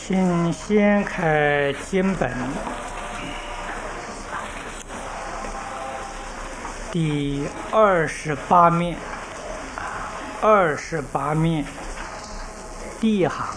请掀开经本第28面，28面第一行。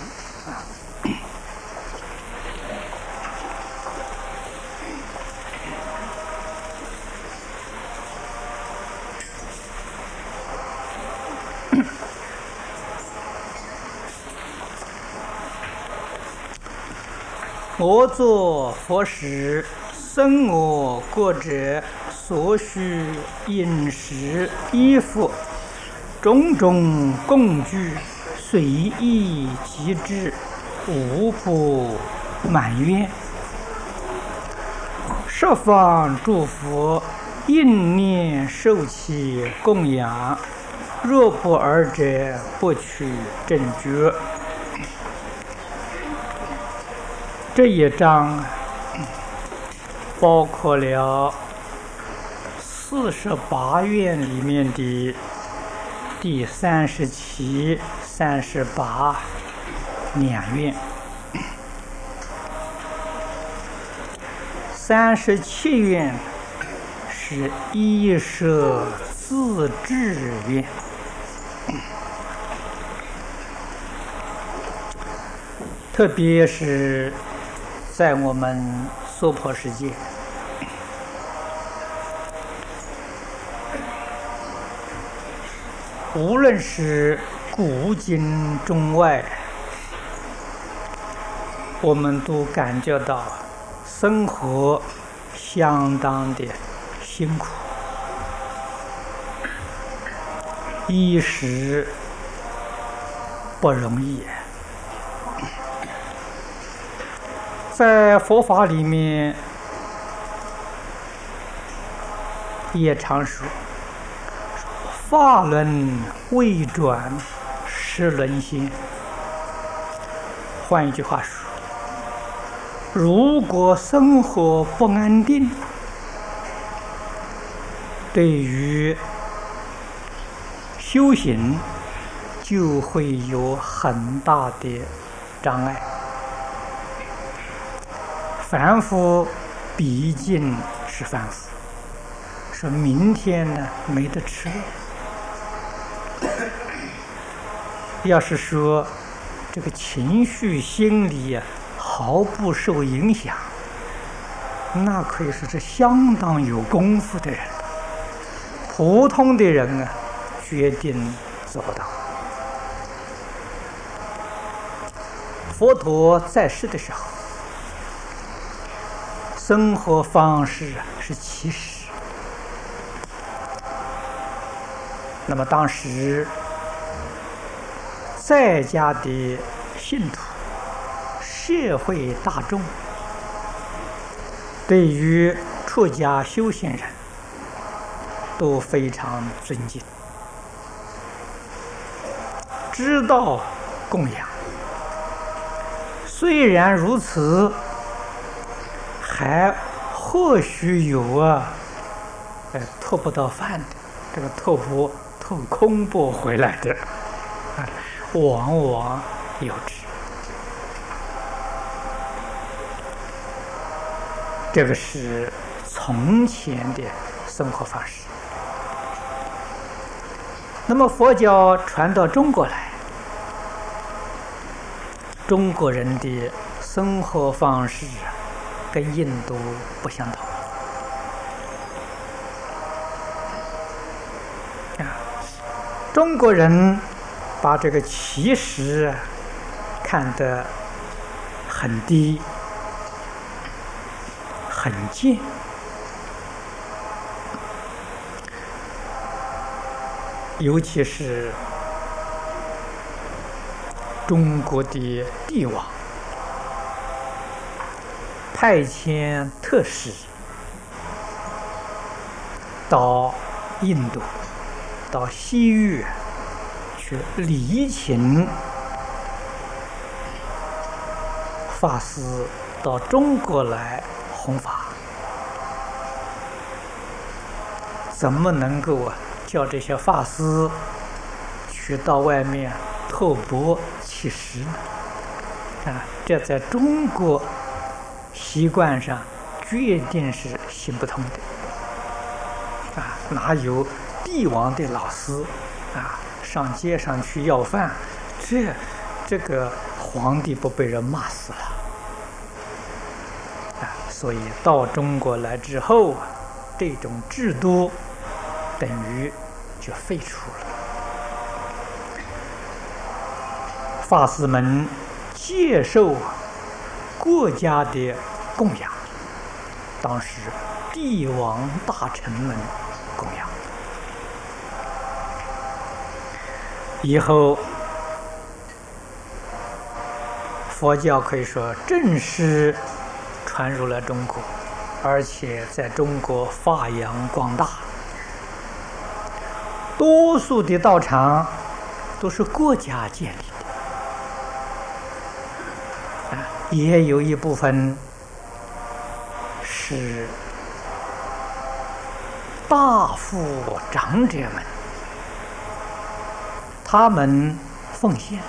我作佛时，生我国者所需饮食衣服种种供具，随意即至，无不满愿。十方诸佛应念受其供养，若不尔者，不取正觉。这一章包括了48愿里面的第37、38两愿。37愿是依摄自制愿，特别是在我们娑婆世界，无论是古今中外，我们都感觉到生活相当的辛苦，衣食不容易。在佛法里面也常说，法轮未转时轮先。换一句话说，如果生活不安定，对于修行就会有很大的障碍。凡夫毕竟是凡夫，说明天呢没得吃了。要是说这个情绪心理毫不受影响，那可以说是相当有功夫的人。普通的人决定做不到。佛陀在世的时候，生活方式是乞食。那么当时在家的信徒、社会大众对于出家修行人都非常尊敬，知道供养。虽然如此，还或许有偷不到饭的，这个偷空钵回来的，往往有之。这个是从前的生活方式。那么佛教传到中国来，中国人的生活方式跟印度不相同。中国人把这个乞食看得很低、很贱。尤其是中国的帝王派遣特使到印度、到西域去礼请法师到中国来弘法，怎么能够叫这些法师去到外面偷钵乞食呢？ 这在中国习惯上决定是行不通的。哪有帝王的老师上街上去要饭，这个皇帝不被人骂死了？所以到中国来之后这种制度等于就废除了。法师们接受国家的供养，当时帝王大臣们供养，以后佛教可以说正式传入了中国，而且在中国发扬光大。多数的道场都是国家建立的，也有一部分是大富长者们他们奉献的，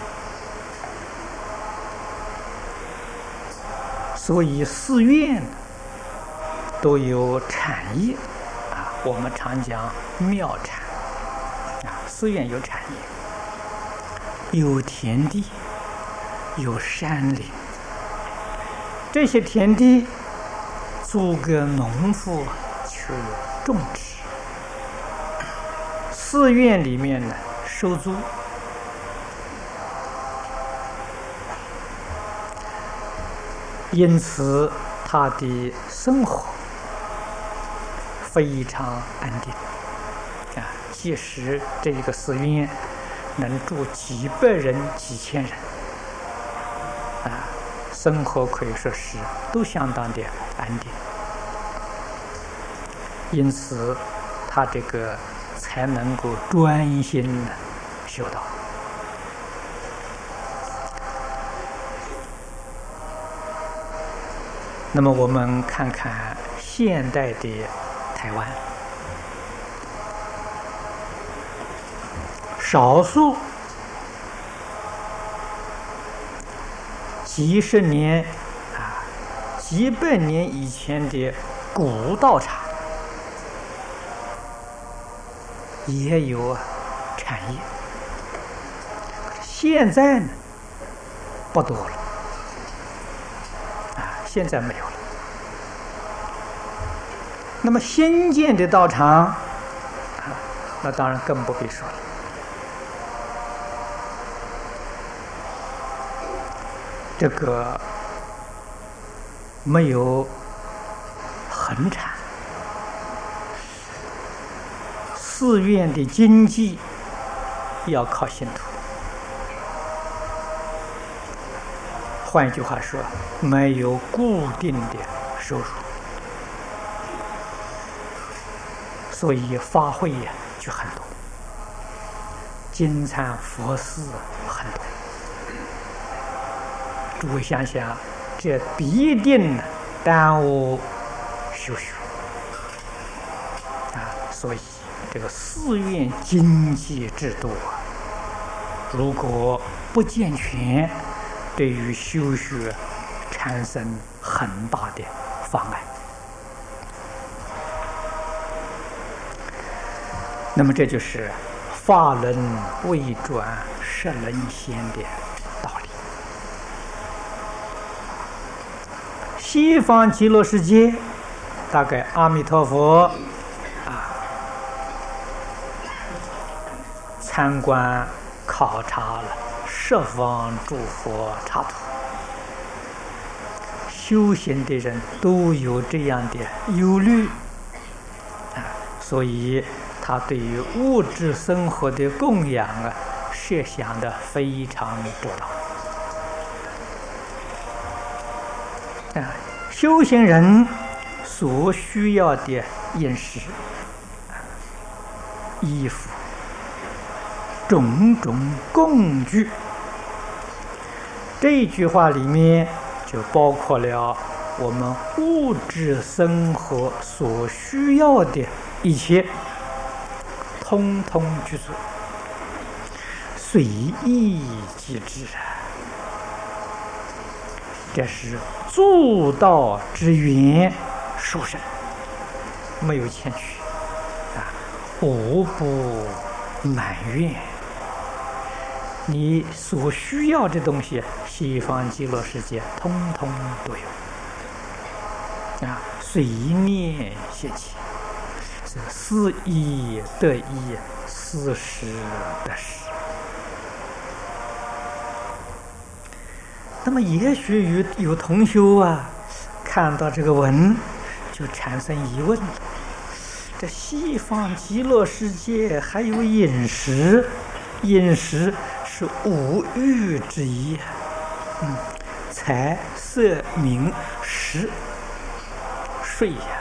所以寺院都有产业我们常讲庙产寺院有产业，有田地，有山林，这些田地租给农夫去种植，寺院里面呢收租，因此他的生活非常安定即使这个寺院能住几百人、几千人生活可以说是都相当的安定，因此他这个才能够专心的修道。那么我们看看现代的台湾，少数几十年几百年以前的古道场也有产业，现在呢不多了现在没有了。那么新建的道场那当然更不必说了。这个没有恒产，寺院的经济要靠信徒。换一句话说，没有固定的收入，所以法会就很多，经忏佛事很多。诸位想想，这必定耽误修学所以这个寺院经济制度如果不健全，对于修学产生很大的妨碍。那么这就是法轮未转十轮仙的道理。西方极乐世界，大概阿弥陀佛参观考察了十方诸佛刹土，修行的人都有这样的忧虑所以他对于物质生活的供养设想的非常周到修行人所需要的饮食、衣服、种种工具，这一句话里面就包括了我们物质生活所需要的一切，通通具足，随意即至这是助道之缘殊胜，没有欠缺啊，无不满愿。你所需要的东西，西方极乐世界通通都有啊，随念现起，是思意得意，思时得时。那么也许有同修啊，看到这个文就产生疑问了：这西方极乐世界还有饮食，饮食是五欲之一，财色名食睡呀。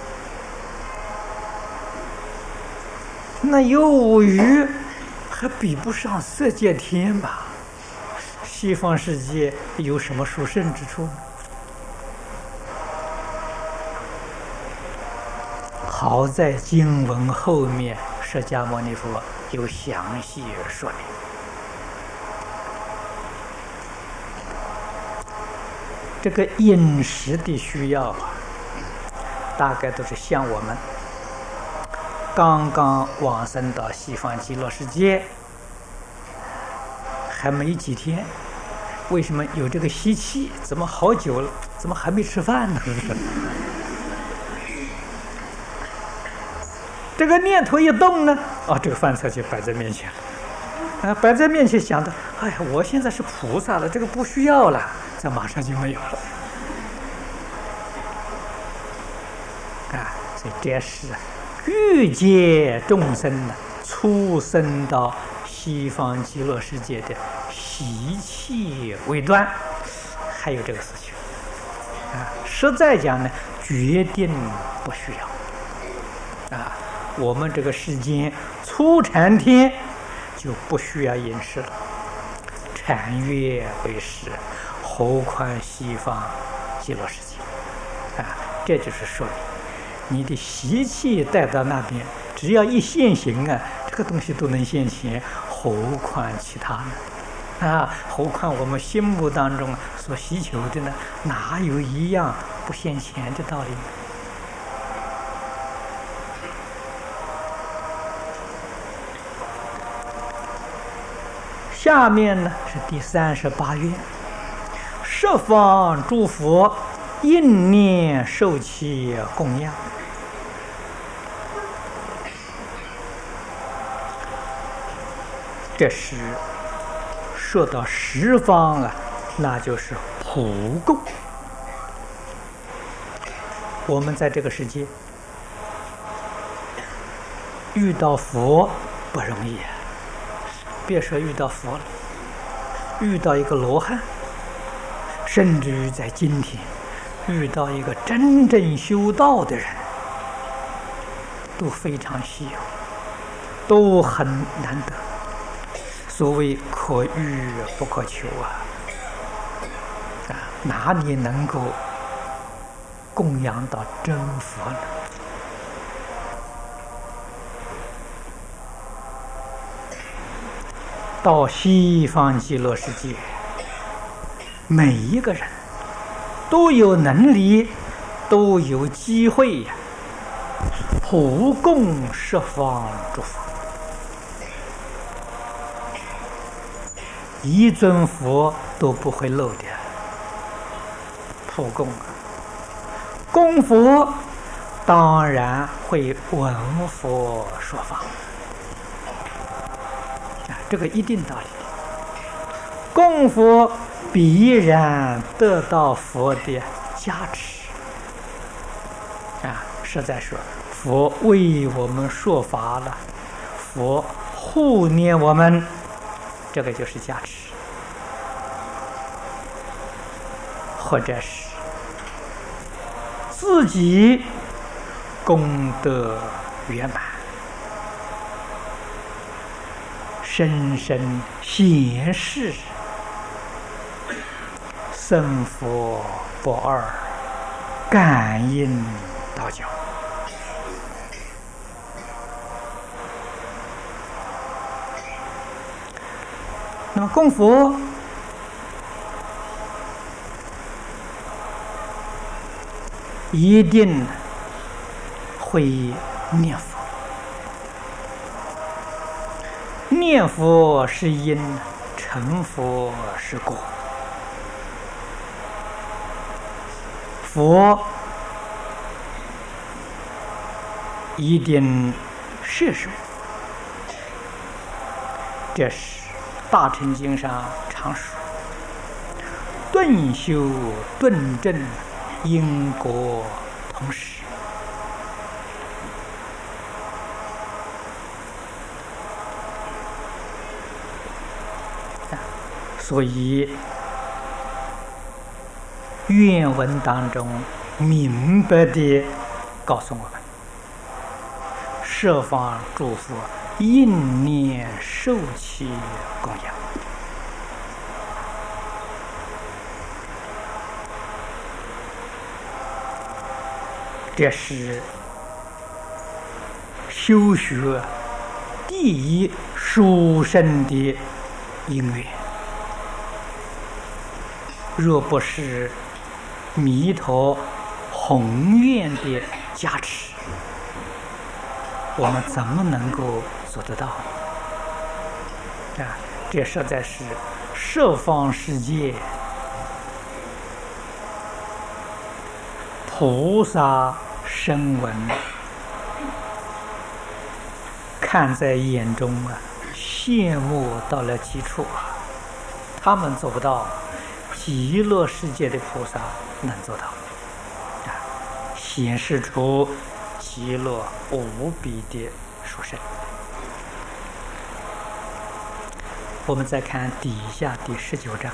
那有五欲，还比不上色界天吧？西方世界有什么殊胜之处呢？好在经文后面，释迦牟尼佛有详细说明。这个饮食的需要啊，大概都是像我们刚刚往生到西方极乐世界，还没几天，为什么有这个习气？怎么好久了，怎么还没吃饭呢？这个念头一动呢，这个饭菜就摆在面前了。摆在面前想到，哎呀，我现在是菩萨了，这个不需要了，这马上就没有了。所以这是欲界众生呢，出生到西方极乐世界的习气为端，还有这个事情实在讲呢，决定不需要我们这个世间初禅天就不需要饮食了，禅悦为食，何况西方极乐世界这就是说明你的习气带到那边，只要一现行这个东西都能现前，何况其他呢？何况我们心目当中所希求的呢，哪有一样不现前的道理？下面呢是第38愿，十方诸佛应念受其供养。这是说到十方那就是普供。我们在这个世界遇到佛不容易别说遇到佛了，遇到一个罗汉，甚至于在今天遇到一个真正修道的人，都非常稀有，都很难得。所谓可遇不可求哪里能够供养到真佛呢？到西方极乐世界，每一个人都有能力，都有机会普供十方诸佛，一尊佛都不会漏的。普供供佛当然会闻佛说法这个一定道理。供佛必然得到佛的加持实在说，佛为我们说法了，佛护念我们，这个就是加持，或者是自己功德圆满，深深显示生佛不二，感应道教。那么供佛一定会念佛。念佛是因，成佛是果。佛一定摄受，这是大乘经上常说：顿修顿证，因果同时。所以愿文当中明白地告诉我们：设方诸佛应念受其供养。这是修学第一殊胜的因缘。若不是弥陀宏愿的加持，我们怎么能够做得到啊？这实在是十方世界菩萨声闻看在眼中啊，羡慕到了极处啊！他们做不到，极乐世界的菩萨能做到啊，显示出极乐无比的殊胜。我们再看底下第19章：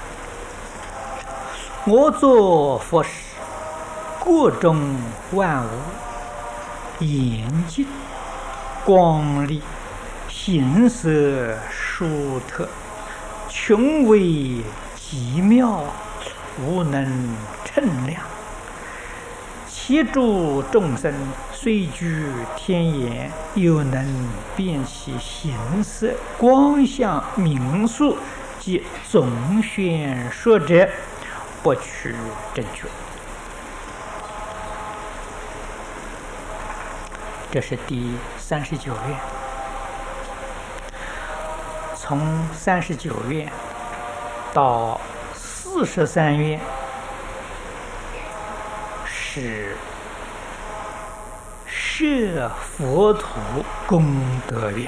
我作佛时，各种万物，严净光丽，形色殊特，穷微极妙，无能称量。其诸众生虽居天眼，又能辨其形色、光相、名数及总宣说者，不取正觉。这是第39愿。从39愿到43愿是摄佛土功德愿，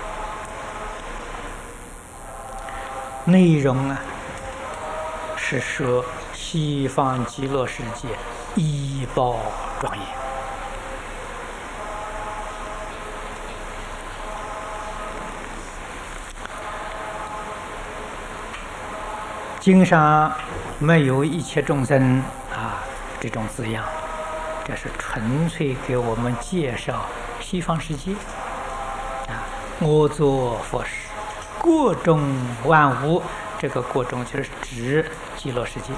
内容啊是说西方极乐世界医报庄严。经上没有一切众生啊这种字样，这是纯粹给我们介绍西方世界啊。我作佛时，各种万物，这个各种就是指极乐世界。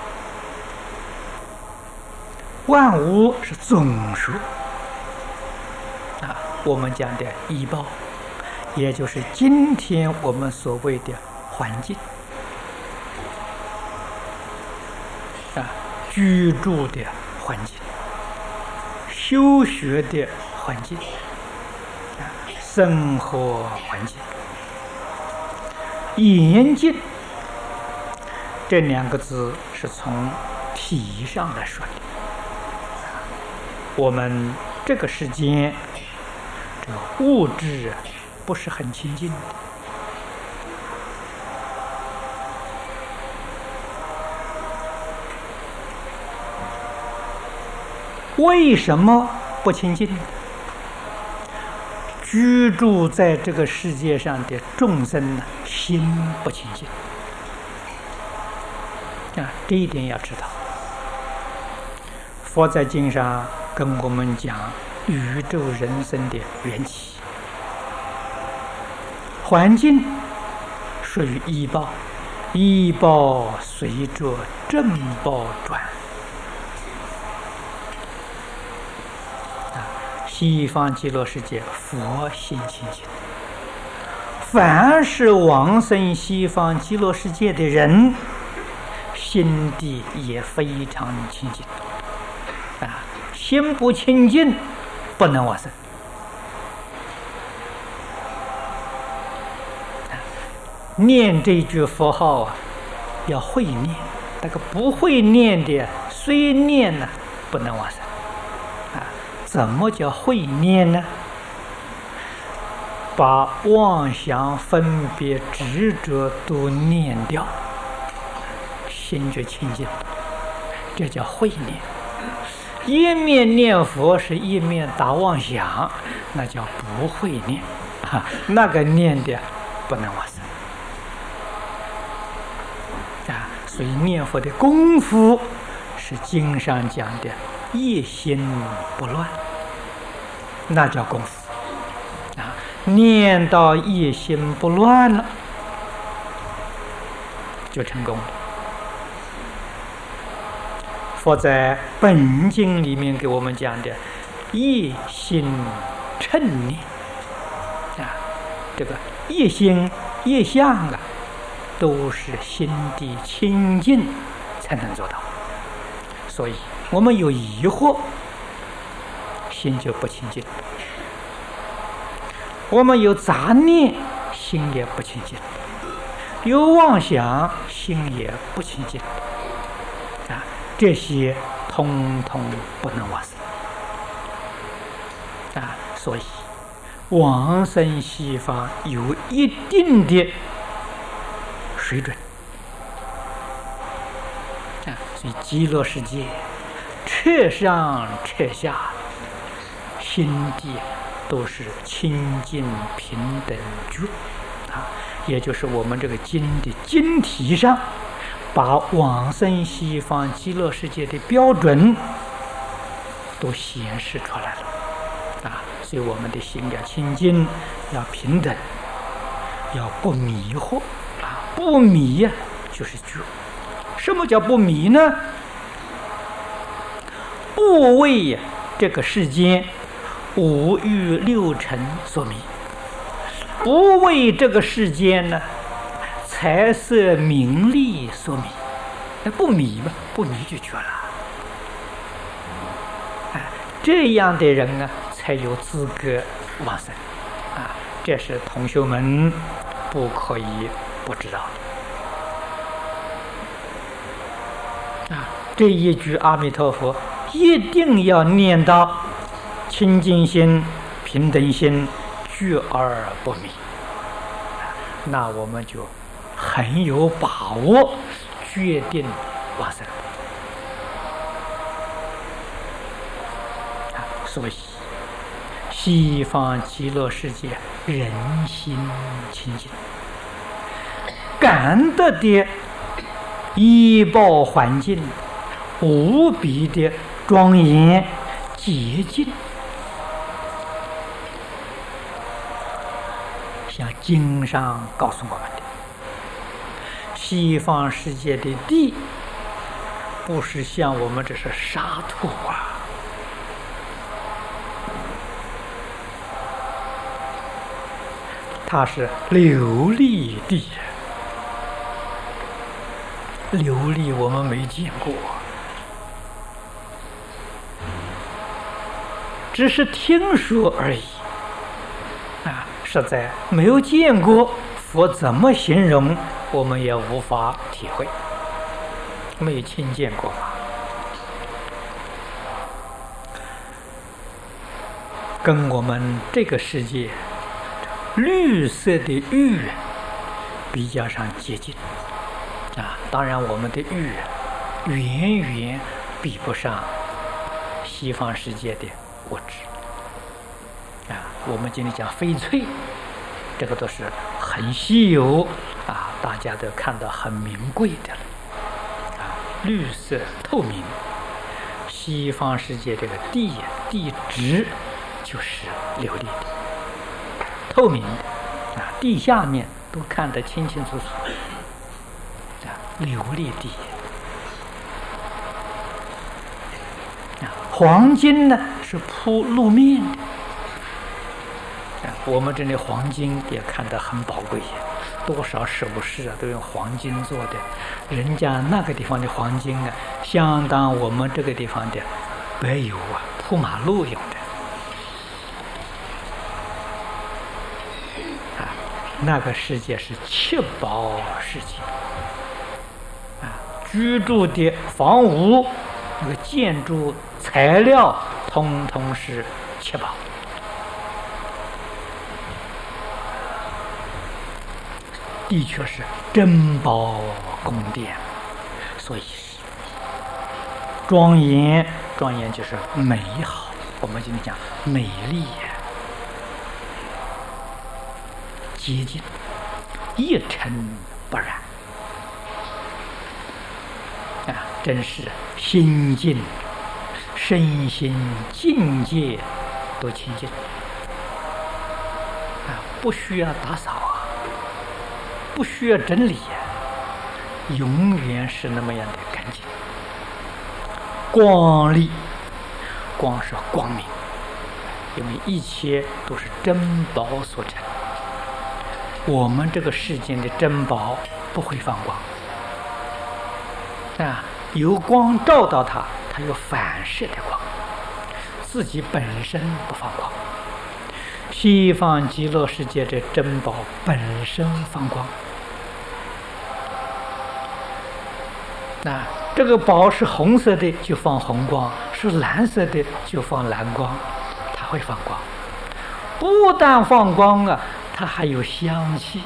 万物是总数啊，我们讲的医报，也就是今天我们所谓的环境。居住的环境，修学的环境，生活环境。严净这2个字是从体上来说的。我们这个世间这个物质不是很清净的。为什么不清净？居住在这个世界上的众生呢，心不清净啊，这一点要知道。佛在经上跟我们讲宇宙人生的缘起，环境属于依报，依报随着正报转。西方极乐世界佛心清净，凡是往生西方极乐世界的人，心地也非常清净啊。 心不清净，不能往生。念这句佛号啊，要会念，那个不会念的，虽念呢，不能往生。怎么叫会念呢？把妄想、分别、执着都念掉，心就清净，这叫会念。一面念佛是一面打妄想，那叫不会念，那个念的不能往生。所以念佛的功夫是经上讲的一心不乱，那叫功夫。念到一心不乱了，就成功了。佛在本经里面给我们讲的一心称念这个一心一相都是心地清净才能做到。所以我们有疑惑，心就不清净；我们有杂念，心也不清净；有妄想，心也不清净。这些通通不能往生。所以往生西方有一定的水准。所以极乐世界彻上彻下，心地都是清净平等觉也就是我们这个经的经题上，把往生西方极乐世界的标准都显示出来了所以我们的心要清净，要平等，要不迷惑不迷就是觉。什么叫不迷呢？不为这个世间五欲六尘所迷，不为这个世间呢财色名利所迷，那不迷嘛，不迷就觉了。这样的人才有资格往生这是同学们不可以不知道这一句阿弥陀佛一定要念到清净心、平等心，觉而不迷，那我们就很有把握决定往生所以西方极乐世界人心清净，感得的医报环境无比的庄严洁净，像经上告诉我们的，西方世界的地不是像我们这是沙土它是琉璃地。琉璃我们没见过，只是听说而已实在没有见过，佛怎么形容我们也无法体会，没有亲见过跟我们这个世界绿色的玉比较上接近当然我们的玉远远比不上西方世界的物质我们今天讲翡翠，这个都是很稀有大家都看到很名贵的了绿色透明。西方世界这个地质就是琉璃的，透明的地下面都看得清清楚楚琉璃地黄金呢是铺路面的我们这里黄金也看得很宝贵多少首饰都用黄金做的，人家那个地方的黄金相当我们这个地方的白油铺马路用的。那个世界是七宝世界，居住的房屋、那个建筑材料，通通是七宝。的确是珍宝宫殿，所以庄严，庄严就是美好。我们今天讲美丽。洁净，一尘不染真是心境、身心境界都清净不需要打扫不需要整理永远是那么样的干净。光丽，光是光明，因为一切都是珍宝所成。我们这个世间的珍宝不会放光有光照到它，它有反射的光，自己本身不放光。西方极乐世界的珍宝本身放光这个宝是红色的就放红光，是蓝色的就放蓝光，它会放光。不但放光它还有香气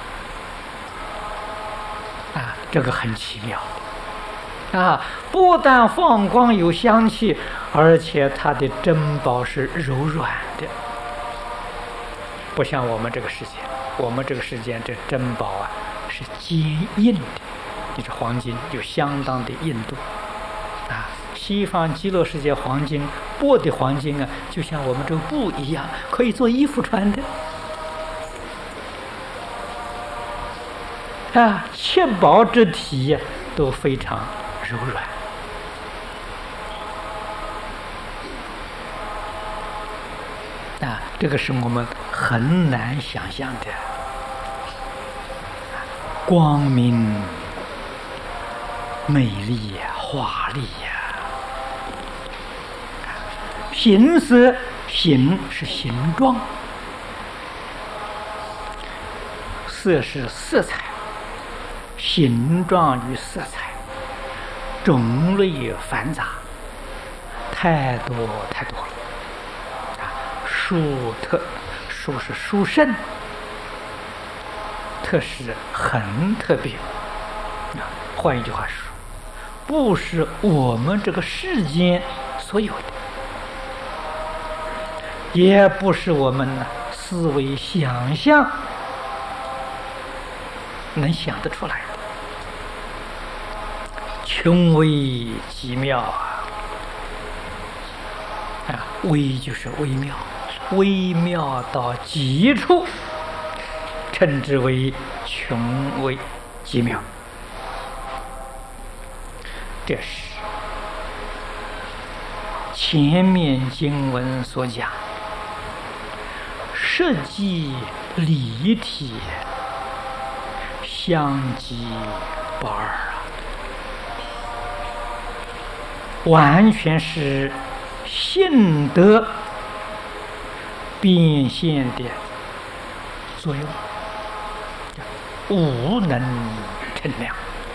这个很奇妙不但放光有香气，而且它的珍宝是柔软的，不像我们这个世界。我们这个世界这珍宝是坚硬的，就是黄金有相当的硬度西方极乐世界黄金钵的黄金就像我们这个布一样，可以做衣服穿的七宝之体都非常柔软这个是我们很难想象的。光明、美丽、华丽形色，形是形状，色是色彩，形状与色彩种类繁杂，太多太多了殊是殊胜，特是很特别换一句话说，不是我们这个世间所有的，也不是我们思维想象能想得出来的，穷微极妙微就是微妙，微妙到极处，称之为穷微极妙。这是前面经文所讲实际离体相即不二完全是性德变现的作用，无能称量。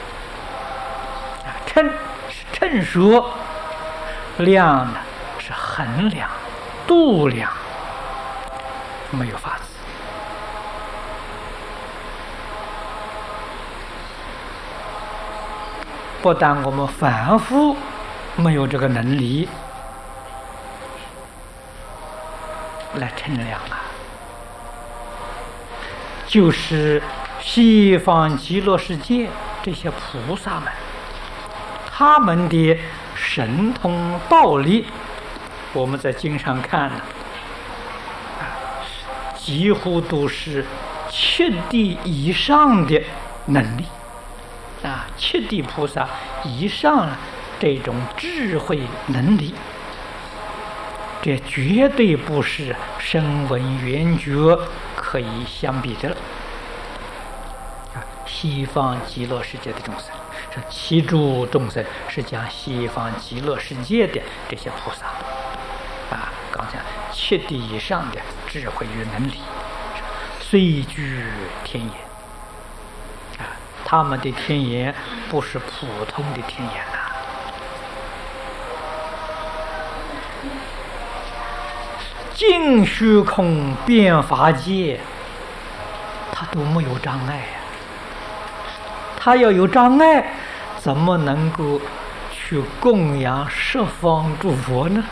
称是称说，量呢是衡量、度量，没有法子。不但我们凡夫没有这个能力来称量就是西方极乐世界这些菩萨们，他们的神通道力，我们在经上看几乎都是七地以上的能力七地菩萨以上这种智慧能力，这绝对不是声闻缘觉可以相比的了。西方极乐世界的众生，是七诸众生，是讲西方极乐世界的这些菩萨。 刚才七地以上的智慧与能力，虽具天眼他们的天眼不是普通的天眼尽虚空遍法界，他都没有障碍他要有障碍，怎么能够去供养十方诸佛呢？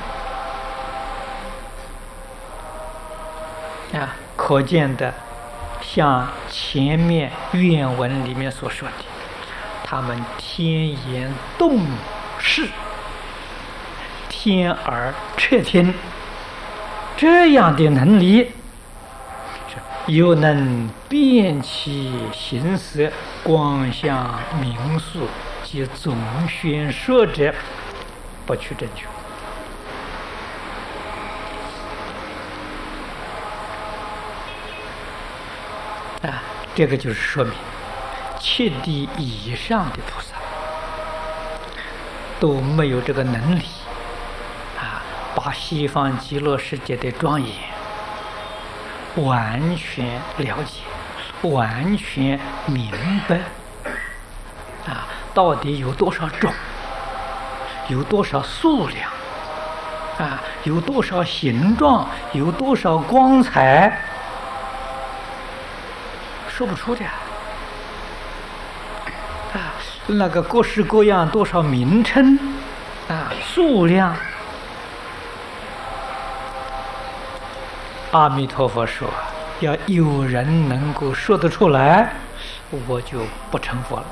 可见的，像前面愿文里面所说的，他们天眼洞视，天耳彻听，这样的能力，又能辨其形色、光相、名数及总宣说者，不取证据。这个就是说明，七地以上的菩萨都没有这个能力把西方极乐世界的庄严完全了解，完全明白到底有多少种，有多少数量有多少形状，有多少光彩，说不出的那个各式各样多少名称数量。阿弥陀佛说，要有人能够说得出来，我就不成佛了。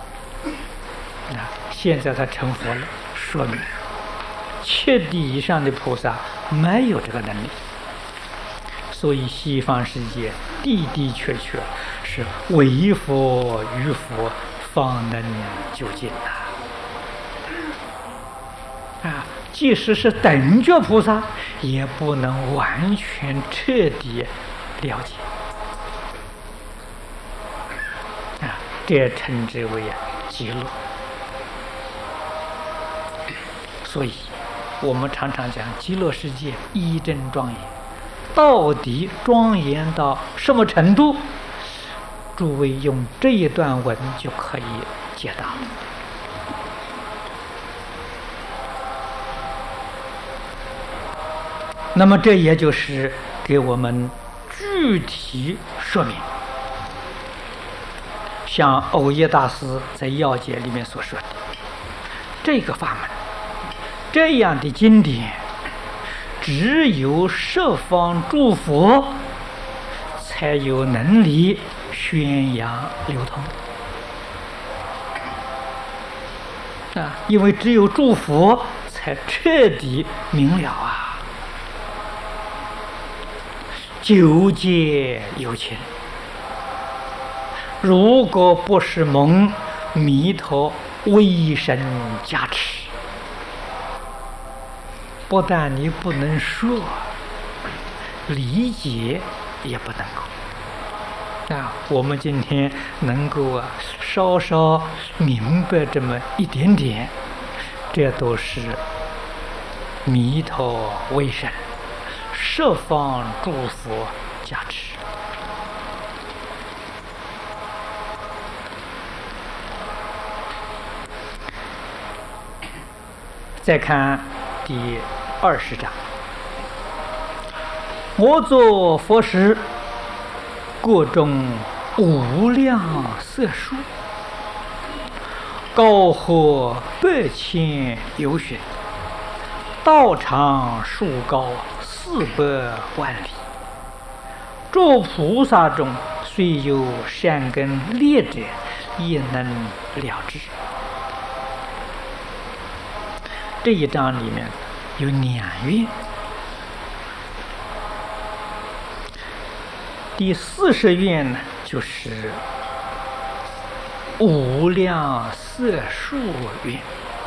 现在他成佛了，说明七地以上的菩萨没有这个能力，所以西方世界的的确确是唯佛与佛方能究竟即使是等觉菩萨，也不能完全彻底了解这称之为极乐。所以我们常常讲极乐世界一真庄严，到底庄严到什么程度？诸位用这一段文就可以解答了。那么这也就是给我们具体说明，像藕益大师在要解里面所说的，这个法门，这样的经典，只有十方诸佛才有能力宣扬流通因为只有诸佛才彻底明了九界有情，如果不是蒙弥陀威神加持，不但你不能说，理解也不能够我们今天能够稍稍明白这么一点点，这都是弥陀威神十方诸佛加持。再看第20章，我作佛时，各种无量色数，高阔8,000由旬，道长树高400万里。诸菩萨中，虽有善根劣者，亦能了之。这一章里面有2愿，第40愿呢，就是无量色数愿。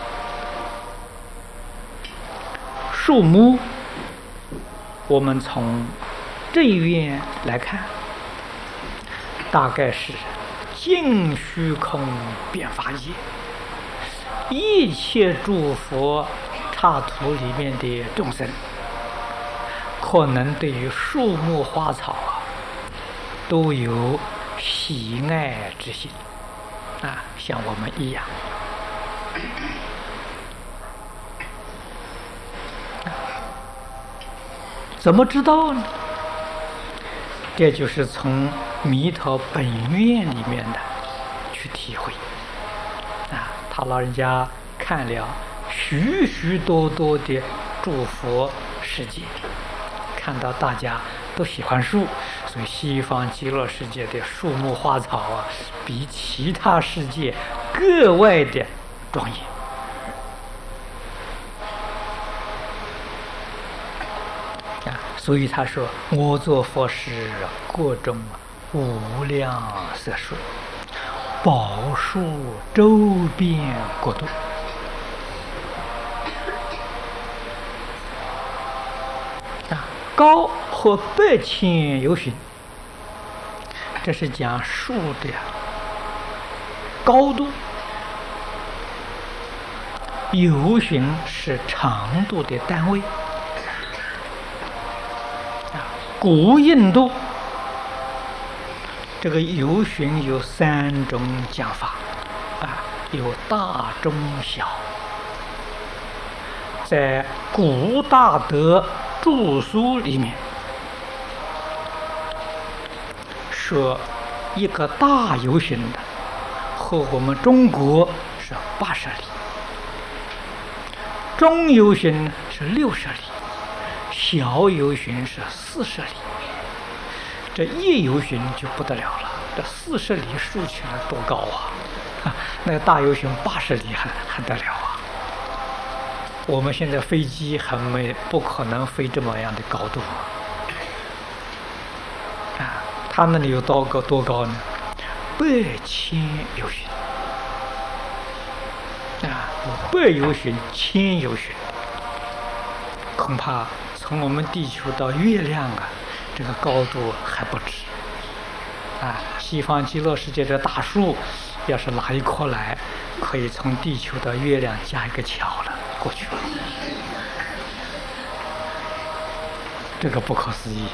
数目，我们从这一愿来看，大概是尽虚空遍法界，一切诸佛刹土里面的众生， 可能对于树木花草都有喜爱之心像我们一样。怎么知道呢？这就是从弥陀本愿里面的去体会他老人家看了许许多多的诸佛世界，看到大家都喜欢树，所以西方极乐世界的树木花草比其他世界格外的庄严所以他说：“我作佛时，国中无量色树，宝树周遍国土。”高和8,000由旬，这是讲树的高度，由旬是长度的单位。古印度这个由旬有3种讲法有大中小。在古大德著书里面说，一个大由旬的和我们中国是80里，中由旬是60里，小由旬是40里。这一由旬就不得了了，这40里竖起来多高那个大由旬80里还得了我们现在飞机不可能飞这么样的高度它那里有多高呢？8,000由旬8由旬、1000由旬，恐怕从我们地球到月亮这个高度还不止西方极乐世界的大树，要是拿一棵来，可以从地球到月亮架一个桥了过去，这个不可思议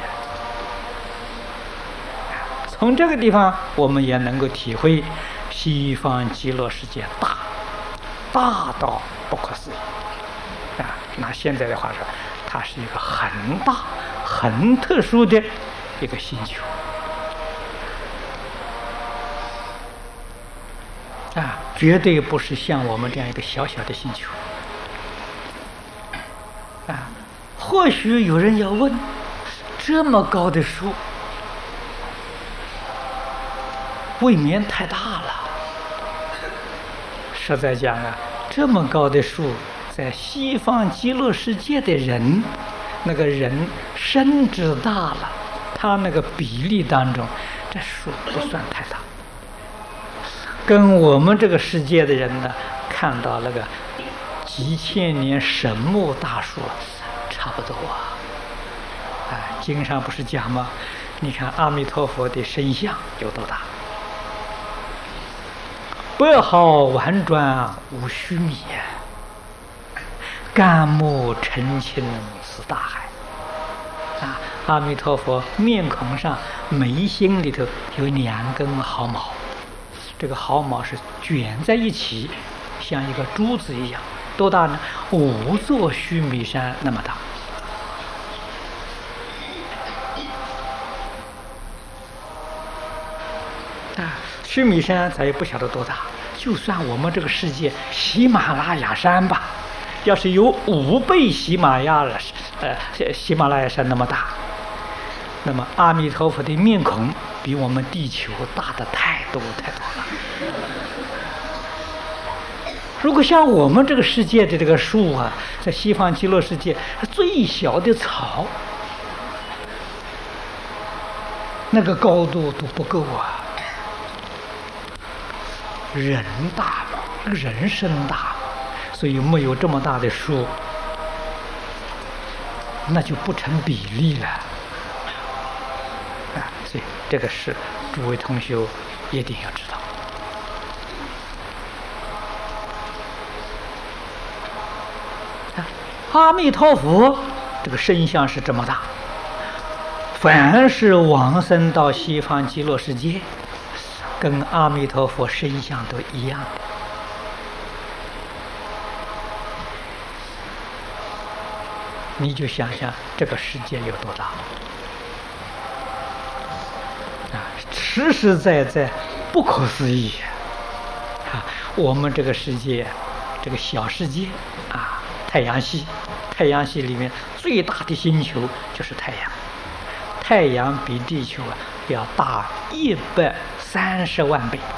从这个地方我们也能够体会西方极乐世界大到不可思议那现在的话说，它是一个很大很特殊的一个星球绝对不是像我们这样一个小小的星球或许有人要问，这么高的树未免太大了。实在讲这么高的树，在西方极乐世界的人，那个人身子大了，他那个比例当中，这树不算太大，跟我们这个世界的人呢，看到那个几千年神木大树差不多经上不是讲吗？你看阿弥陀佛的身像有多大？8毫婉转无须弥干木澄清似大海阿弥陀佛面孔上眉心里头有2根毫毛，这个毫毛是卷在一起，像一个珠子一样，多大呢？5座须弥山那么大须弥山咱也不晓得多大，就算我们这个世界喜马拉雅山吧，要是有5倍喜马拉雅山那么大，那么阿弥陀佛的面孔比我们地球大的太多太多了。如果像我们这个世界的这个树在西方极乐世界最小的草，那个高度都不够人大人身大，所以没有这么大的树，那就不成比例了所以这个是诸位同学一定要知道阿弥陀佛这个身相是这么大， 凡是往生到西方极乐世界，跟阿弥陀佛身相都一样的。你就想想这个世界有多大啊！实实在在不可思议啊！我们这个世界，这个小世界啊，太阳系里面最大的星球就是太阳，太阳比地球要大130万倍。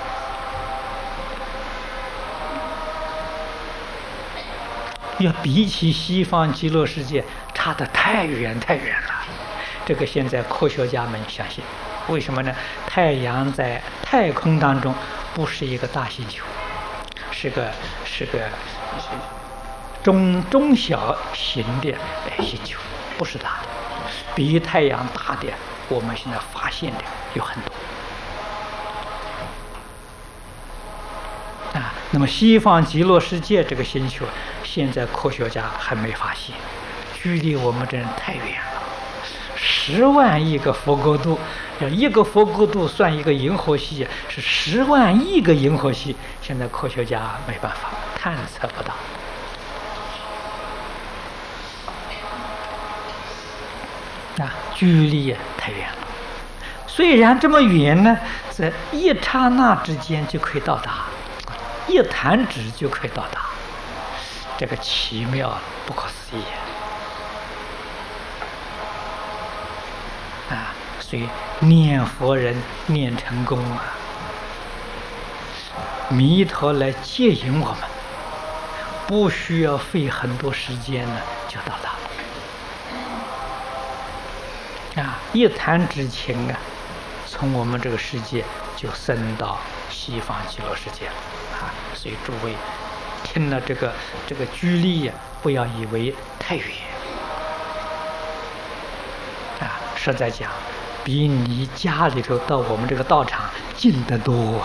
要比起西方极乐世界差得太远太远了，这个现在科学家们相信，为什么呢？太阳在太空当中不是一个大星球，是个中小型的星球，不是大的。比太阳大的，我们现在发现的有很多。那么西方极乐世界这个星球，现在科学家还没发现，距离我们这太远了。10万亿个佛国度，要一个佛国度算一个银河系，是10万亿个银河系，现在科学家没办法探测不到。距离太远了。虽然这么远呢，在一刹那之间就可以到达。一弹指就可以到达，这个奇妙不可思议啊！所以念佛人念成功啊，弥陀来接引我们，不需要费很多时间呢，就到达了啊！一弹指间啊，从我们这个世界就升到西方极乐世界了。所以诸位听了这个距离呀，不要以为太远啊，实在讲，比你家里头到我们这个道场近得多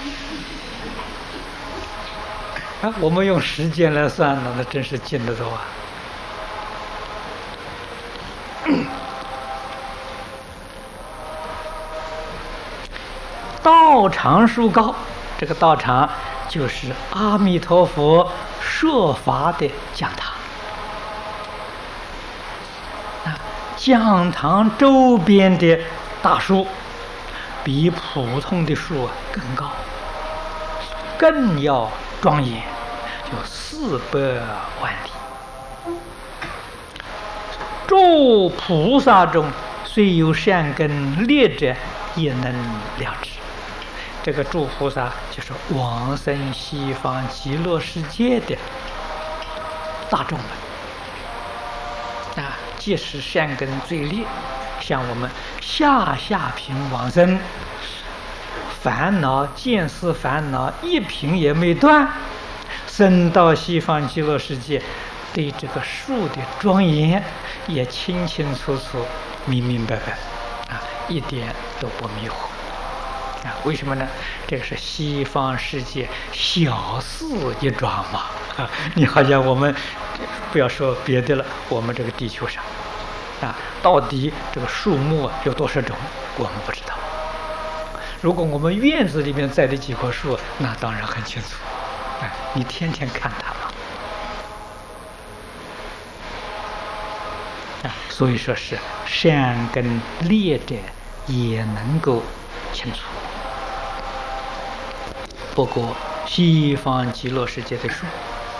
啊！我们用时间来算呢，那真是近得多啊！道场树高，这个道场就是阿弥陀佛设法的讲堂啊，讲堂周边的大树比普通的树更高，更要庄严，就400万里。诸菩萨中，虽有善根劣者，也能了知。这个诸菩萨就是往生西方极乐世界的大众们啊，即使善根最劣，像我们下品往生，烦恼见思烦恼一品也没断，升到西方极乐世界，对这个树的庄严也清清楚楚、明明白白啊，一点都不迷糊。为什么呢？这个是西方世界小事一桩嘛啊！你好像我们不要说别的了，我们这个地球上啊，到底这个树木有多少种，我们不知道。如果我们院子里面栽的几棵树，那当然很清楚。你天天看它嘛。所以说是善根劣者也能够清楚。不过西方极乐世界的树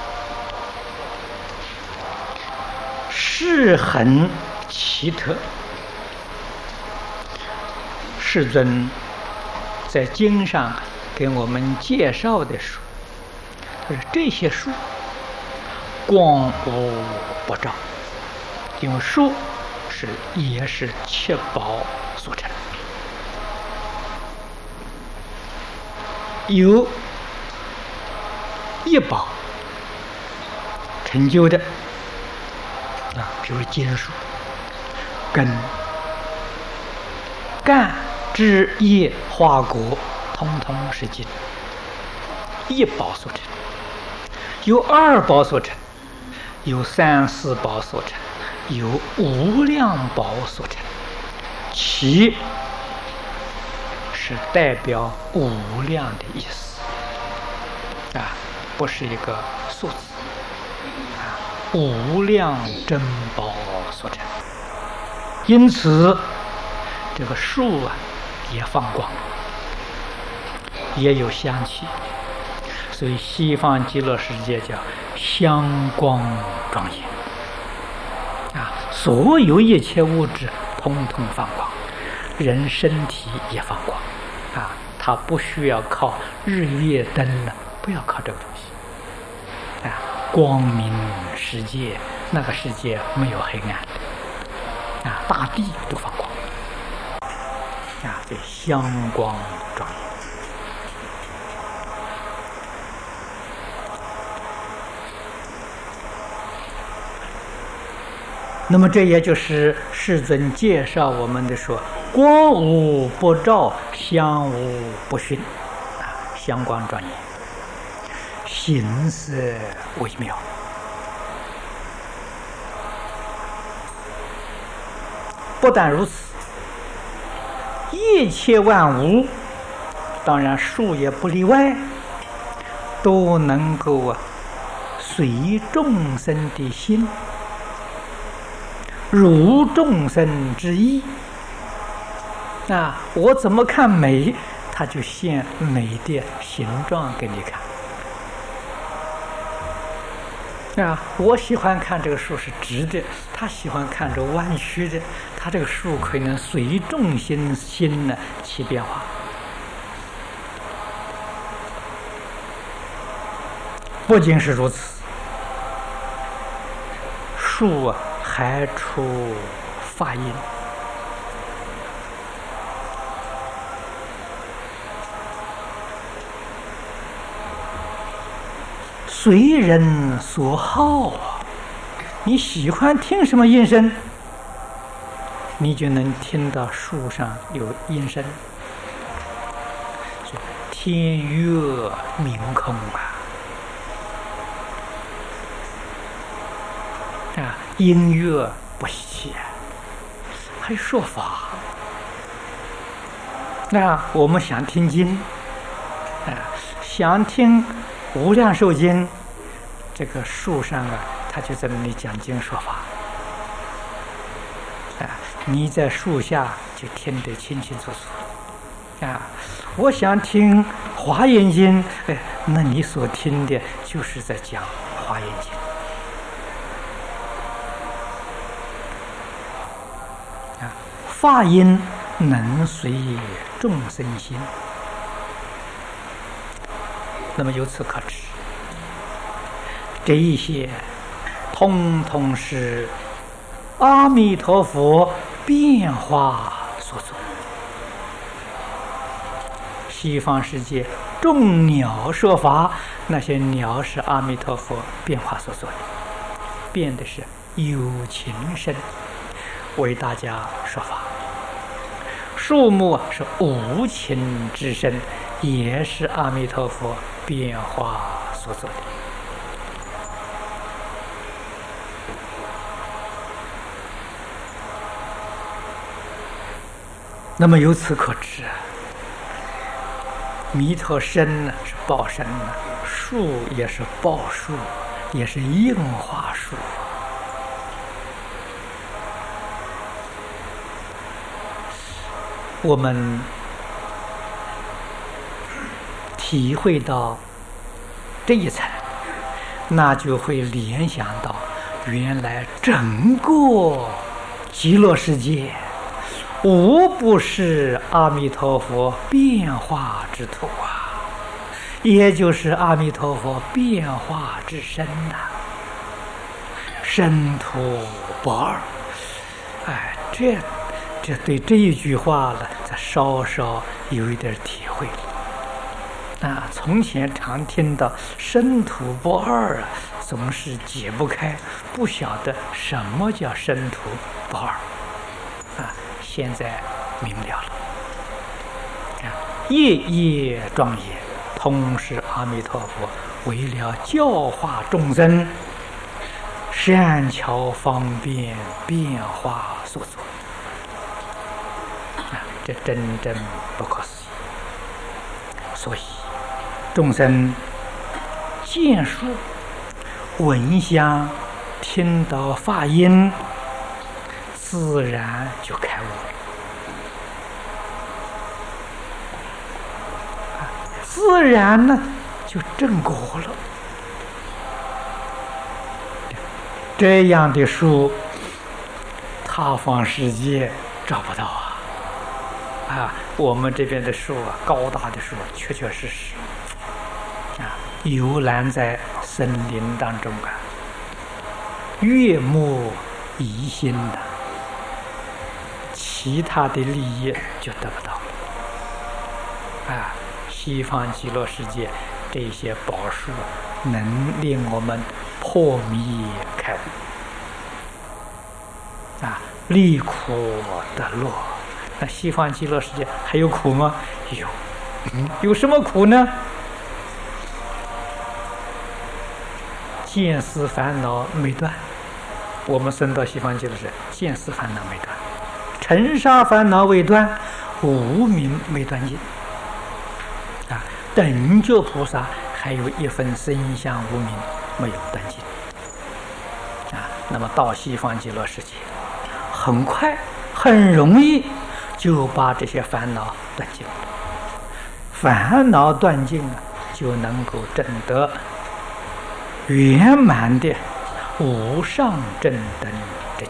是很奇特，世尊在经上给我们介绍的树，他说这些树光无不照，因为树也是七宝所成。有一宝成就的啊，比如金树、根、干、枝、叶、花、果，通通是金，一宝所成；有2宝所成，有3、4宝所成，有无量宝所成。 其是代表无量的意思不是一个数字无量珍宝所成。因此这个树也放光，也有香气，所以西方极乐世界叫香光庄严所有一切物质通通放光，人身体也放光它不需要靠日月灯了，不要靠这个东西光明世界，那个世界没有黑暗的大地都放光这香光庄严。那么这也就是世尊介绍我们的说，光无不照，香无不熏香光庄严，形色微妙。不但如此，一切万物，当然树也不例外，都能够随众生的心，如众生之意我怎么看美，它就现美的形状给你看我喜欢看这个树是直的，他喜欢看这弯曲的，他这个树可能随众心起变化。不仅是如此，树还出法音，随人所好你喜欢听什么音声，你就能听到树上有音声。天乐明空音乐不稀还说法我们想听经想听无量寿经，这个树上他就在那里讲经说法你在树下就听得清清楚楚我想听华严经那你所听的就是在讲华严经法音能随众生心。那么由此可知，这一些通通是阿弥陀佛变化所作。西方世界众鸟说法，那些鸟是阿弥陀佛变化所做的，变的是有情身为大家说法。树木是无情之身，也是阿弥陀佛变化所做的。那么由此可知弥陀身是报身树也是报树，也是应化树。我们体会到这一层，那就会联想到原来整个极乐世界无不是阿弥陀佛变化之土也就是阿弥陀佛变化之身身土不二。这对这一句话呢，稍稍有一点体会从前常听到身土不二总是解不开，不晓得什么叫身土不二现在明了了夜夜庄严，同是阿弥陀佛为了教化众生，善巧方便变化所作这真正不可思议。所以众生见树、闻香、听到法音，自然就开悟了，自然呢就正果了。这样的树，他方世界找不到啊！我们这边的树啊，高大的树，确确实实啊，游览在森林当中啊，悦目怡心的，其他的利益就得不到了啊！西方极乐世界这些宝树能令我们破迷开悟啊，离苦得乐。那西方极乐世界还有苦吗？有，有什么苦呢？见思烦恼没断，我们升到西方极乐世界，见思烦恼没断，尘沙烦恼未断，无明没断尽啊。等觉菩萨还有一分身相无明没有断尽啊。那么到西方极乐世界，很快很容易就把这些烦恼断尽了，烦恼断尽了，就能够证得圆满的无上正等正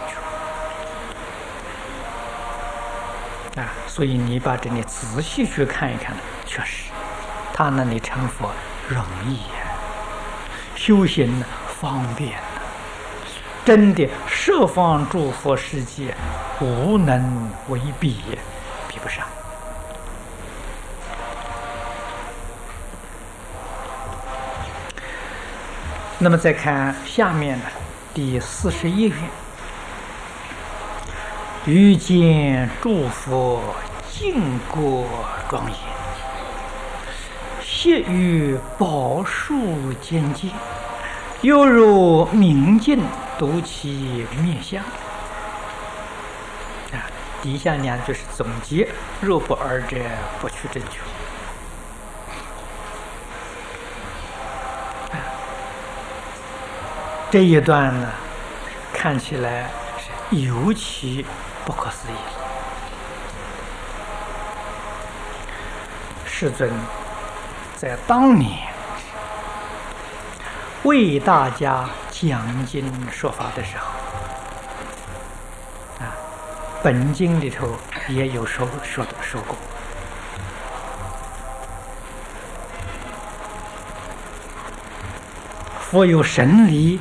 觉啊！所以你把这里仔细去看一看，确实，他那里成佛容易呀，修行呢方便呢，真的十方诸佛世界无能为比，比不上。那么再看下面呢，第41愿，遇见诸佛净国庄严，悉于宝树间间，犹如明镜读其面相。啊，底下两句是总结：若不二者，不取正觉。这一段呢，看起来是尤其不可思议。世尊在当年为大家讲经说法的时候，啊，本经里头也有说过。佛有神力，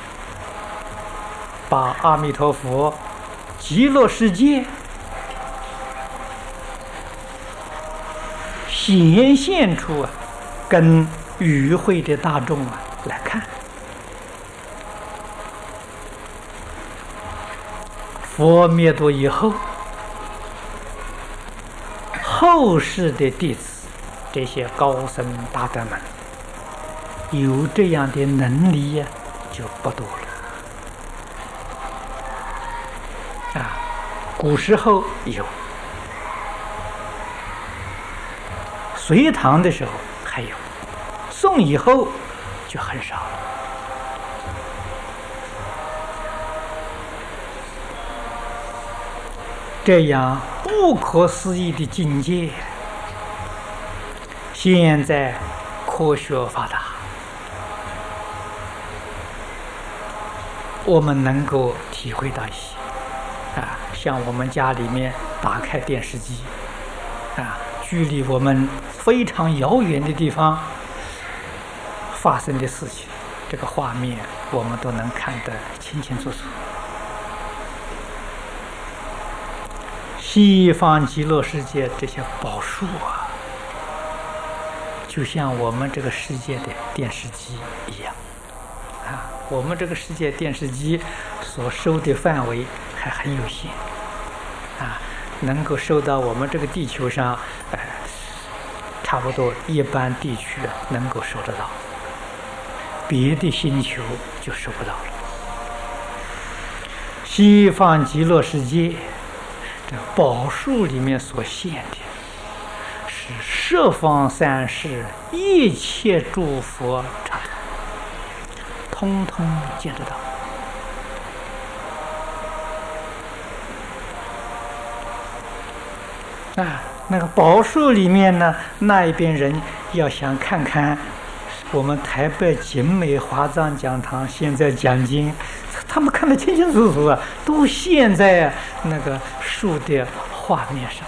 把阿弥陀佛极乐世界显现出跟与会的大众来看。佛灭度以后，后世的弟子，这些高僧大德们，有这样的能力就不多了啊。古时候有，隋唐的时候还有，宋以后就很少了。这样不可思议的境界，现在科学发达，我们能够体会到一些啊，像我们家里面打开电视机啊，距离我们非常遥远的地方发生的事情，这个画面我们都能看得清清楚楚。西方极乐世界这些宝树就像我们这个世界的电视机一样啊，我们这个世界电视机所收的范围还很有限啊，能够收到我们这个地球上差不多一般地区能够收得到，别的星球就收不到了。西方极乐世界这宝树里面所现的，是十方三世一切诸佛刹土，通通见得到。那个宝树里面呢，那一边人要想看看我们台北景美华藏讲堂现在讲经，他们看得清清楚楚啊，都现在那个树的画面上。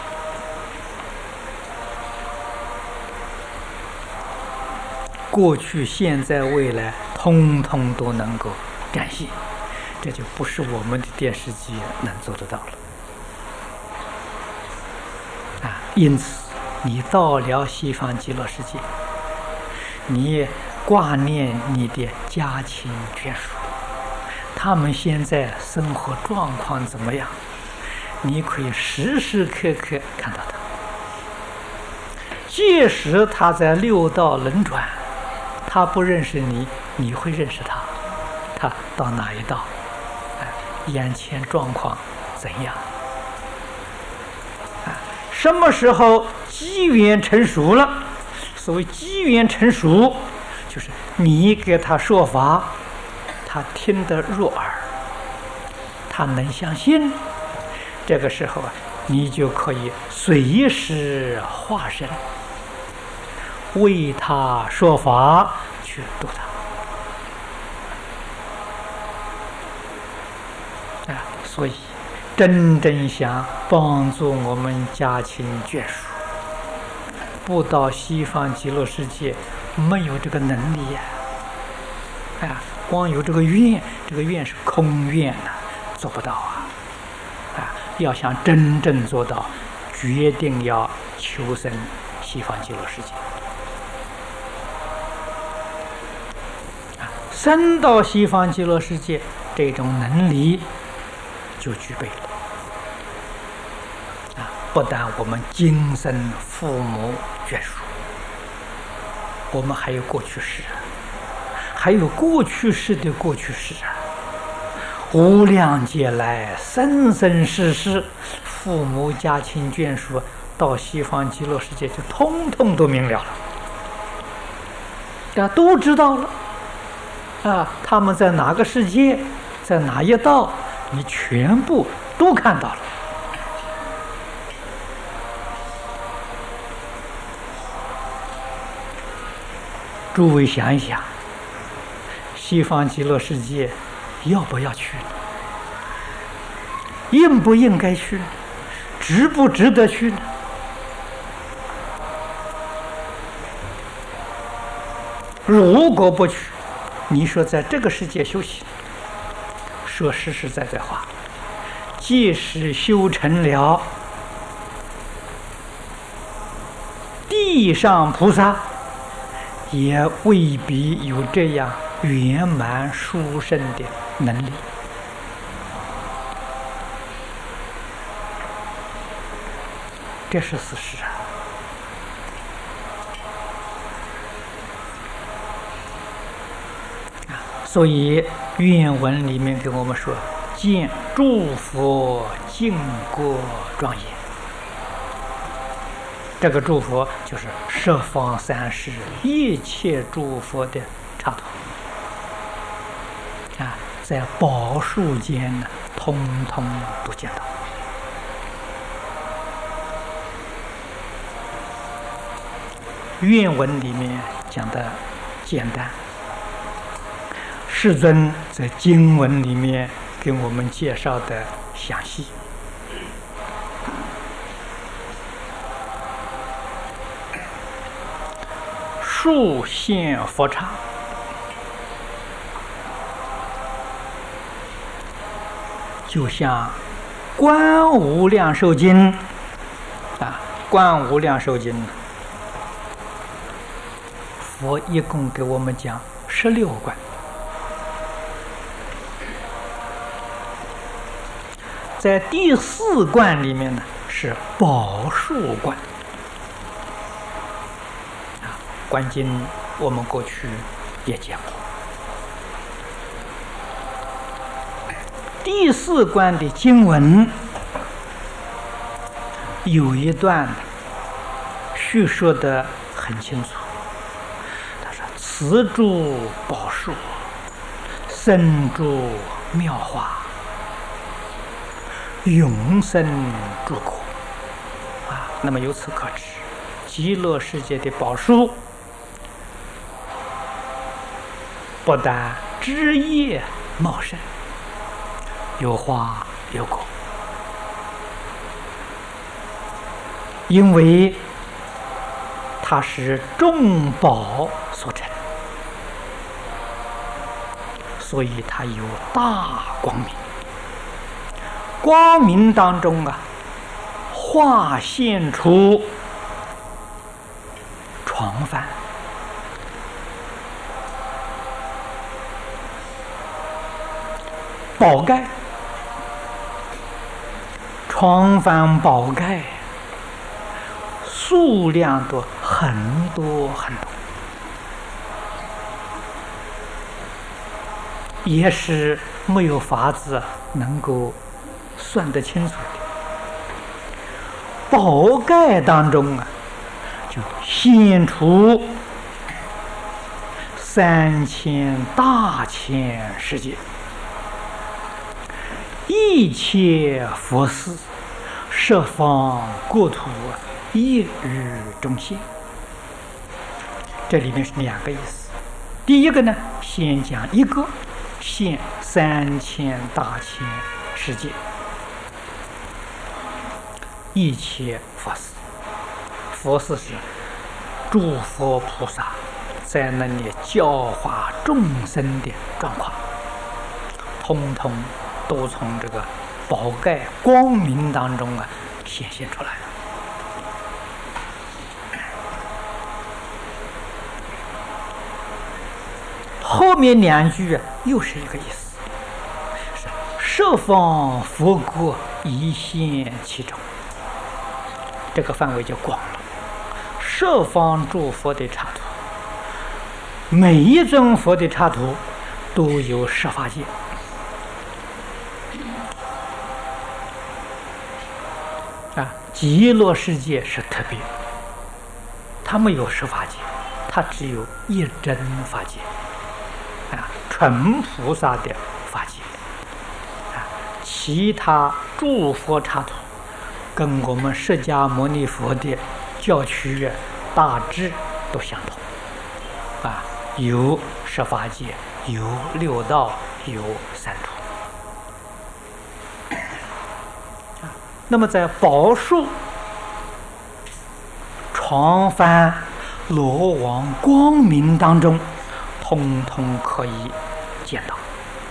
过去、现在、未来，通通都能够展现，这就不是我们的电视机能做得到了。因此，你到了西方极乐世界，你挂念你的家亲眷属，他们现在生活状况怎么样？你可以时时刻刻看到他。即使他在六道轮转，他不认识你，你会认识他。他到哪一道？眼前状况怎样？什么时候机缘成熟了？所谓机缘成熟，就是你给他说法，他听得入耳，他能相信。这个时候你就可以随时化身，为他说法，去度他。所以真正想帮助我们家亲眷属，不到西方极乐世界，没有这个能力呀！光有这个愿，这个愿是空愿呐，做不到啊！要想真正做到，决定要求生西方极乐世界。生到西方极乐世界，这种能力就具备了。不但我们今生父母眷属，我们还有过去世，还有过去世的过去世无量劫来，生生世世，父母家亲眷属到西方极乐世界就通通都明了了，都知道了他们在哪个世界，在哪一道，你全部都看到了。诸位想一想，西方极乐世界要不要去？应不应该去？值不值得去呢？如果不去，你说在这个世界修行，说实实在在话，即使修成了地上菩萨，也未必有这样圆满殊胜的能力。这是事实所以愿文里面跟我们说，见诸佛净国庄严。这个诸佛就是十方三世一切诸佛的刹土在宝树间呢，通通都见到。愿文里面讲的简单，世尊在经文里面给我们介绍的详细。树现佛刹，就像《观无量寿经》《观无量寿经》，佛一共给我们讲16观，在第4观里面呢是宝树观。观经我们过去也讲过，第4观的经文有一段叙述得很清楚。他说：“此诸宝树，深诸妙花，永生诸果。”那么由此可知，极乐世界的宝树不但枝叶茂盛，有花有果，因为它是众宝所成，所以它有大光明。光明当中化现出床幡，宝盖，床幡宝盖数量都很多很多，也是没有法子能够算得清楚的。宝盖当中就现出3000大千世界，一切佛寺十方国土一日中现。这里面是2个意思。第一个呢，先讲一个，现3000大千世界，一切佛寺。佛寺是诸佛菩萨在那里教化众生的状况，通通都从这个宝盖光明当中显现出来了。后面2句又是一个意思，是十方佛国一现其中。这个范围就广了，十方诸佛的刹土，每一尊佛的刹土都有十法界。极乐世界是特别，它没有十法界，它只有一真法界，纯菩萨的法界。其他诸佛刹土跟我们释迦牟尼佛的教区大致都相同，有十法界，有六道，有三土。那么在宝树、床幡、罗网光明当中，通通可以见到。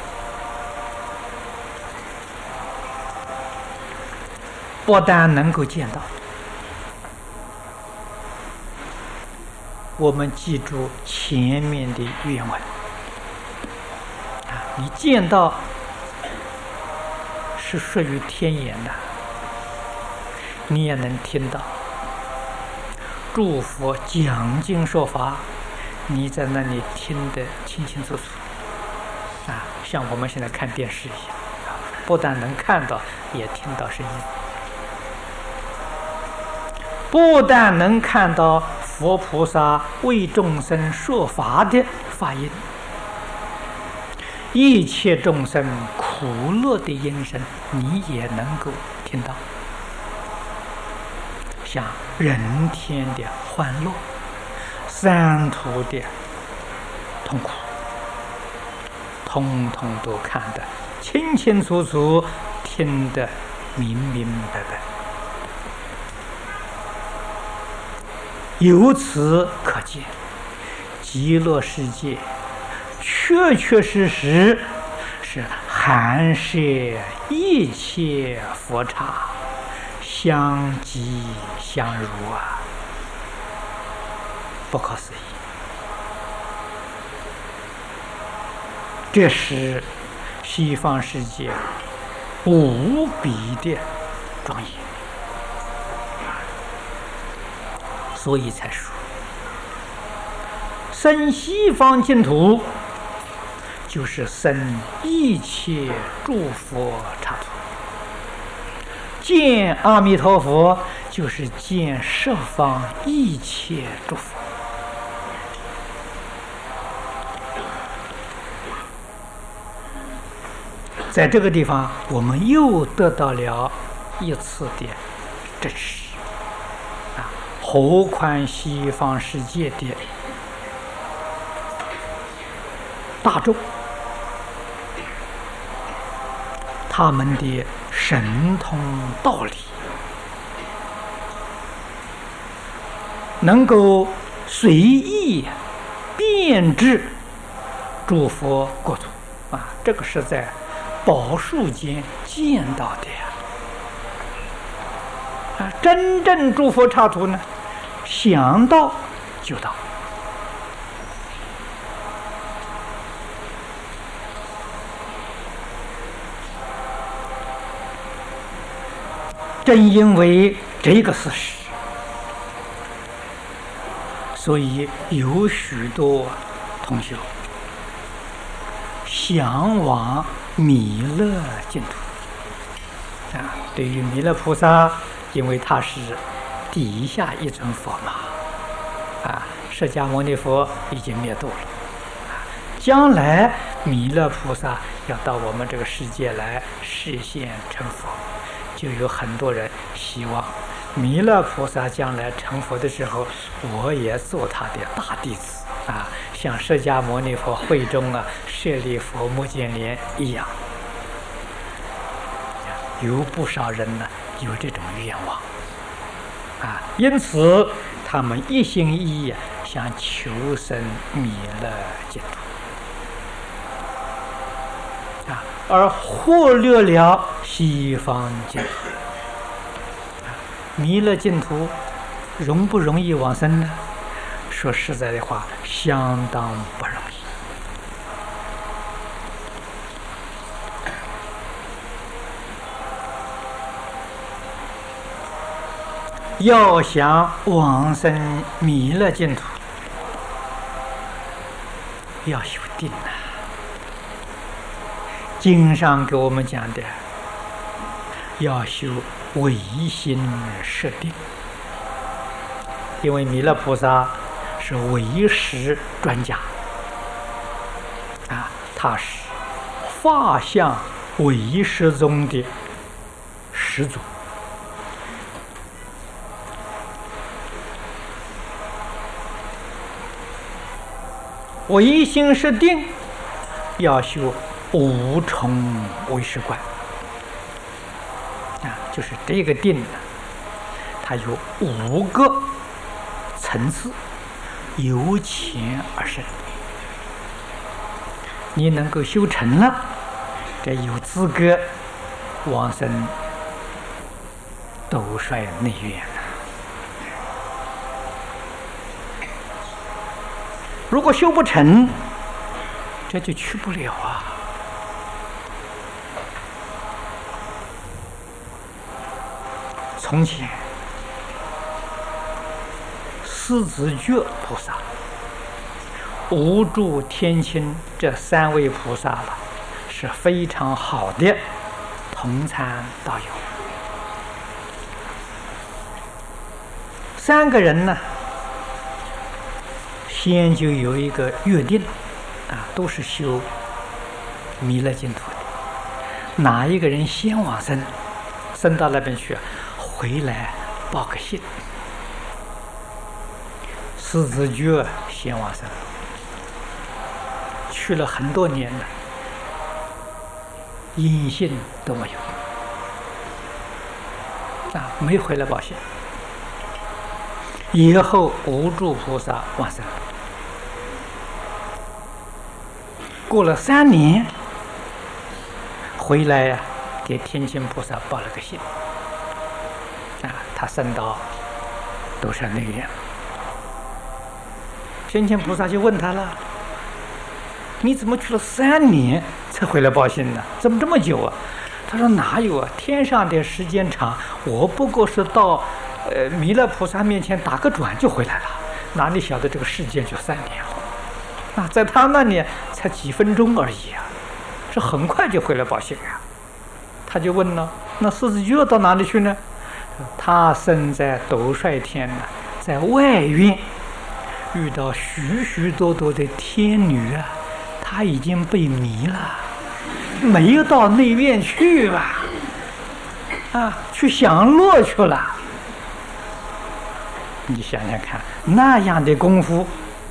不但能够见到，我们记住前面的原文，你见到是属于天眼的，你也能听到诸佛讲经说法，你在那里听得清清楚楚，像我们现在看电视一样，不但能看到，也听到声音。不但能看到佛菩萨为众生说法的法音，一切众生苦乐的音声，你也能够听到。像人天的欢乐，三途的痛苦，通通都看得清清楚楚，听得明明白白。由此可见，极乐世界确确实实是含摄一切佛刹，相即相如不可思议。这是西方世界无比的庄严，所以才说生西方净土就是生一切诸佛刹土，见阿弥陀佛就是见十方一切诸佛。在这个地方，我们又得到了一次的证实啊！何况西方世界的大众，他们的神通道理，能够随意变质诸佛国土啊！这个是在宝树间见到的呀！啊，真正诸佛刹土呢，想到就到。正因为这个事实，所以有许多同学向往弥勒净土啊。对于弥勒菩萨，因为他是底下一尊佛嘛，啊，释迦牟尼佛已经灭度了，将来弥勒菩萨要到我们这个世界来示现成佛，就有很多人希望弥勒菩萨将来成佛的时候，我也做他的大弟子啊，像释迦牟尼佛会中啊舍利弗、目犍连一样。有不少人呢有这种愿望啊，因此他们一心一意想求生弥勒净土啊，而忽略了西方净土。弥勒净土容不容易往生呢？说实在的话，相当不容易。要想往生弥勒净土，要修定啊！经上给我们讲的，要修唯心摄定，因为弥勒菩萨是唯识专家啊，他是法相唯识宗的始祖。唯心是定，要修五重唯识观啊，就是这个定呢，它有5个层次，由浅而深。你能够修成了，这有资格往生斗率内院。如果修不成，这就去不了啊。从前狮子觉菩萨、无住天亲这3位菩萨了，是非常好的同参道友。3个人呢，先就有一个约定啊，都是修弥勒净土的。哪一个人先往生，生到那边去，回来报个信。狮子觉先往生，去了很多年了，音信都没有啊，没回来报信。以后无住菩萨往生，过了3年，回来呀，给天亲菩萨报了个信啊，他升到斗率内院。天亲菩萨就问他了：“你怎么去了3年才回来报信呢？怎么这么久啊？”他说：“哪有啊，天上的时间长，我不过是到弥勒菩萨面前打个转就回来了，哪里晓得这个世界就3年了？啊，在他那里才几分钟而已啊，是很快就回来报信啊。”他就问了：“那狮子觉到哪里去呢？” 他生在斗率天呢，在外院遇到许许多多的天女啊，他已经被迷了，没有到内院去吧？去享乐去了。你想想看，那样的功夫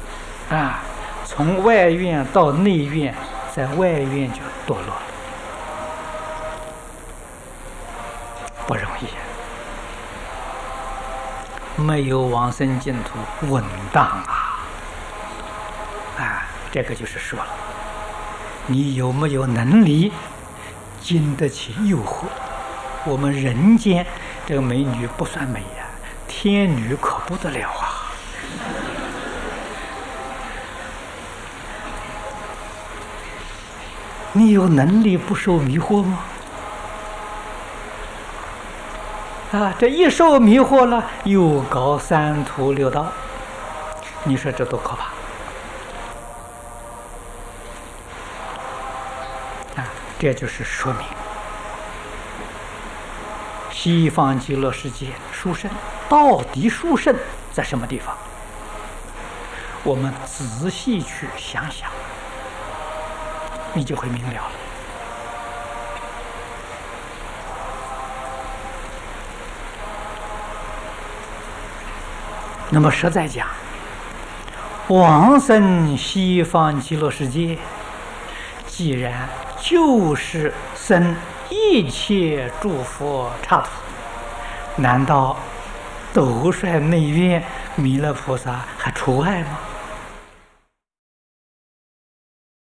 从外院到内院，在外院就堕落了，不容易。没有往生净土稳当这个就是说了，你有没有能力经得起诱惑？我们人间这个美女不算美呀，天女可不得了啊！你有能力不受迷惑吗？这一受迷惑了，又搞三途六道，你说这多可怕！这就是说明西方极乐世界殊胜到底殊胜在什么地方？我们仔细去想想，你就会明了了。那么实在讲，往生西方极乐世界，既然就是生一切诸佛刹土，难道斗率内院弥勒菩萨还除外吗？